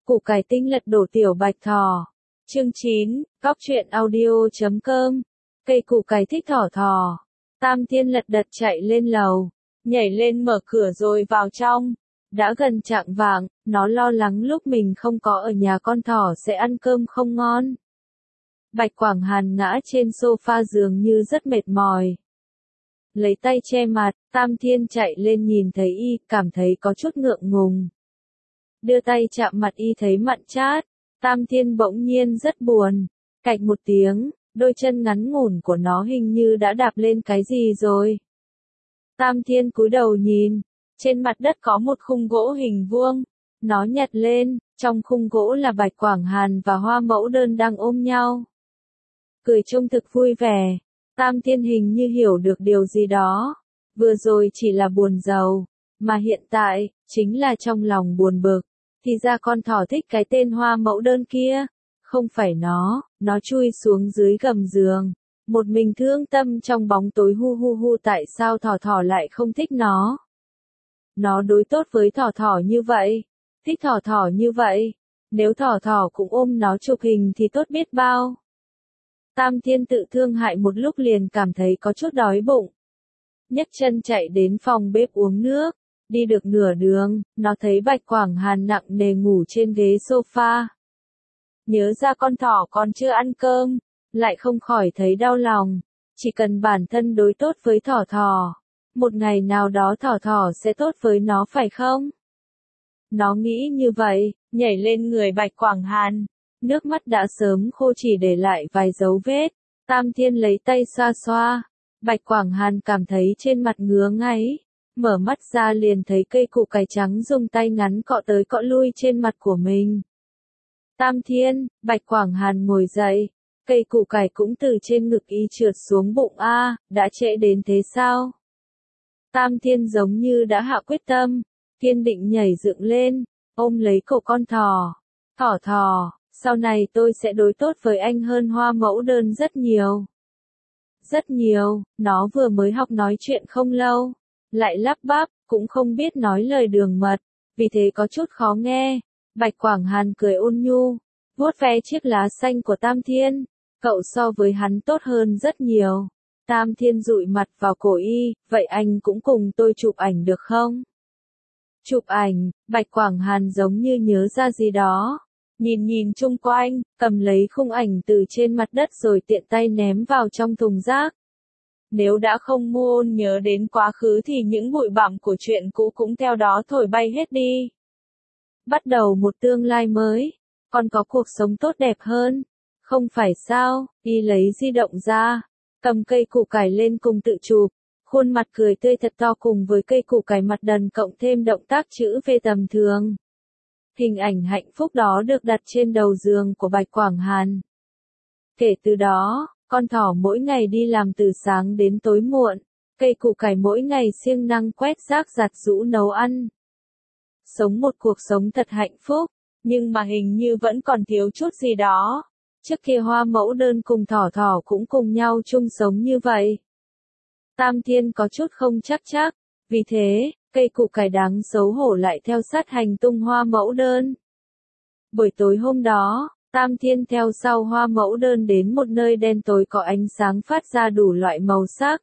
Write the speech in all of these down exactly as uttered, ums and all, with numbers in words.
Củ cải tinh lật đổ tiểu bạch thỏ. Chương chín, Cóc truyện audio chấm com. Cây củ cải thích thỏ thỏ. Tam Thiên lật đật chạy lên lầu, nhảy lên mở cửa rồi vào trong. Đã gần chạng vạng, nó lo lắng lúc mình không có ở nhà con thỏ sẽ ăn cơm không ngon. Bạch Quảng Hàn ngã trên sofa giường như rất mệt mỏi. Lấy tay che mặt, Tam Thiên chạy lên nhìn thấy y, cảm thấy có chút ngượng ngùng. Đưa tay chạm mặt y thấy mặn chát, Tam Thiên bỗng nhiên rất buồn. Cạch một tiếng, đôi chân ngắn ngủn của nó hình như đã đạp lên cái gì rồi. Tam Thiên cúi đầu nhìn, trên mặt đất có một khung gỗ hình vuông. Nó nhặt lên, trong khung gỗ là Bạch Quảng Hàn và Hoa Mẫu Đơn đang ôm nhau. Cười trông thực vui vẻ. Tam Thiên hình như hiểu được điều gì đó. Vừa rồi chỉ là buồn giàu, mà hiện tại, chính là trong lòng buồn bực. Thì ra con thỏ thích cái tên Hoa Mẫu Đơn kia. Không phải nó, nó chui xuống dưới gầm giường. Một mình thương tâm trong bóng tối hu hu hu tại sao thỏ thỏ lại không thích nó. Nó đối tốt với thỏ thỏ như vậy. Thích thỏ thỏ như vậy. Nếu thỏ thỏ cũng ôm nó chụp hình thì tốt biết bao. Tam Thiên tự thương hại một lúc liền cảm thấy có chút đói bụng. Nhấc chân chạy đến phòng bếp uống nước. Đi được nửa đường, nó thấy Bạch Quảng Hàn nặng nề ngủ trên ghế sofa. Nhớ ra con thỏ còn chưa ăn cơm, lại không khỏi thấy đau lòng. Chỉ cần bản thân đối tốt với thỏ thỏ, một ngày nào đó thỏ thỏ sẽ tốt với nó phải không? Nó nghĩ như vậy, nhảy lên người Bạch Quảng Hàn. Nước mắt đã sớm khô chỉ để lại vài dấu vết. Tam Thiên lấy tay xoa xoa. Bạch Quảng Hàn cảm thấy trên mặt ngứa ngáy. Mở mắt ra liền thấy cây củ cải trắng dùng tay ngắn cọ tới cọ lui trên mặt của mình. Tam Thiên, Bạch Quảng Hàn ngồi dậy. Cây củ cải cũng từ trên ngực y trượt xuống bụng a, đã trễ đến thế sao? Tam Thiên giống như đã hạ quyết tâm. Kiên định nhảy dựng lên, ôm lấy cổ con thỏ. Thỏ thỏ, sau này tôi sẽ đối tốt với anh hơn Hoa Mẫu Đơn rất nhiều. Rất nhiều, nó vừa mới học nói chuyện không lâu. Lại lắp bắp, cũng không biết nói lời đường mật, vì thế có chút khó nghe. Bạch Quảng Hàn cười ôn nhu, vuốt ve chiếc lá xanh của Tam Thiên. Cậu so với hắn tốt hơn rất nhiều. Tam Thiên dụi mặt vào cổ y, vậy anh cũng cùng tôi chụp ảnh được không? Chụp ảnh, Bạch Quảng Hàn giống như nhớ ra gì đó. Nhìn nhìn chung quanh, cầm lấy khung ảnh từ trên mặt đất rồi tiện tay ném vào trong thùng rác. Nếu đã không muốn nhớ đến quá khứ thì những bụi bặm của chuyện cũ cũng theo đó thổi bay hết đi. Bắt đầu một tương lai mới, còn có cuộc sống tốt đẹp hơn. Không phải sao, y lấy di động ra, cầm cây củ cải lên cùng tự chụp, khuôn mặt cười tươi thật to cùng với cây củ cải mặt đần cộng thêm động tác chữ V tầm thường. Hình ảnh hạnh phúc đó được đặt trên đầu giường của Bạch Quảng Hàn. Kể từ đó, con thỏ mỗi ngày đi làm từ sáng đến tối muộn, cây củ cải mỗi ngày siêng năng quét rác giặt giũ nấu ăn. Sống một cuộc sống thật hạnh phúc, nhưng mà hình như vẫn còn thiếu chút gì đó. Trước kia Hoa Mẫu Đơn cùng thỏ thỏ cũng cùng nhau chung sống như vậy. Tam Thiên có chút không chắc chắc, vì thế, cây củ cải đáng xấu hổ lại theo sát hành tung Hoa Mẫu Đơn. Buổi tối hôm đó, Tam Thiên theo sau Hoa Mẫu Đơn đến một nơi đen tối có ánh sáng phát ra đủ loại màu sắc.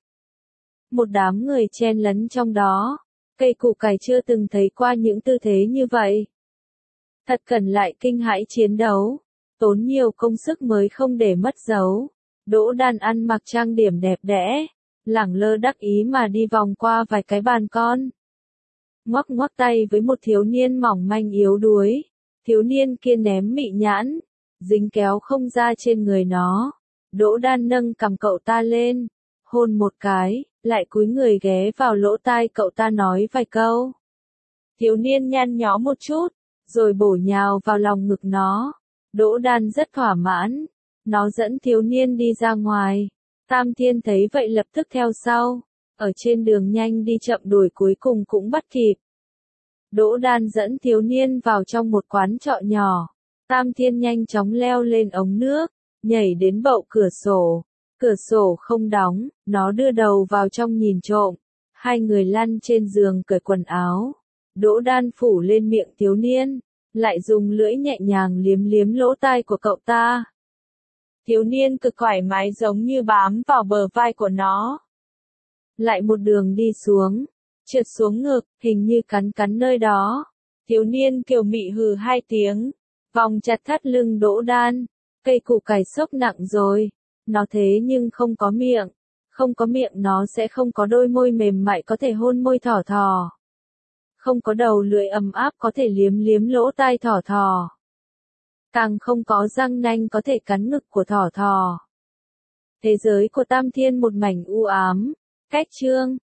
Một đám người chen lấn trong đó. Cây củ cải chưa từng thấy qua những tư thế như vậy. Thật cần lại kinh hãi chiến đấu. Tốn nhiều công sức mới không để mất dấu. Đỗ Đan ăn mặc trang điểm đẹp đẽ. Lẳng lơ đắc ý mà đi vòng qua vài cái bàn con. Ngoắc ngoắc tay với một thiếu niên mỏng manh yếu đuối. Thiếu niên kia ném mị nhãn. Dính kéo không ra trên người nó. Đỗ Đan nâng cầm cậu ta lên. Hôn một cái, lại cúi người ghé vào lỗ tai cậu ta nói vài câu. Thiếu niên nhăn nhó một chút, rồi bổ nhào vào lòng ngực nó. Đỗ Đan rất thỏa mãn. Nó dẫn thiếu niên đi ra ngoài. Tam Thiên thấy vậy lập tức theo sau. Ở trên đường nhanh đi chậm đuổi cuối cùng cũng bắt kịp. Đỗ Đan dẫn thiếu niên vào trong một quán trọ nhỏ. Tam Thiên nhanh chóng leo lên ống nước, nhảy đến bậu cửa sổ. Cửa sổ không đóng, nó đưa đầu vào trong nhìn trộm. Hai người lăn trên giường cởi quần áo. Đỗ Đan phủ lên miệng thiếu niên. lại dùng lưỡi nhẹ nhàng liếm liếm lỗ tai của cậu ta. Thiếu niên cực thoải mái giống như bám vào bờ vai của nó. Lại một đường đi xuống, trượt xuống ngực, hình như cắn cắn nơi đó. Thiếu niên kiều mị hừ hai tiếng, vòng chặt thắt lưng Đỗ Đan. Cây củ cải sốc nặng rồi, nó thế nhưng không có miệng. Không có miệng nó sẽ không có đôi môi mềm mại có thể hôn môi thỏ thỏ. Không có đầu lưỡi ấm áp có thể liếm liếm lỗ tai thỏ thỏ. Càng không có răng nanh có thể cắn ngực của thỏ thỏ. Thế giới của Tam Thiên một mảnh u ám. Cách chương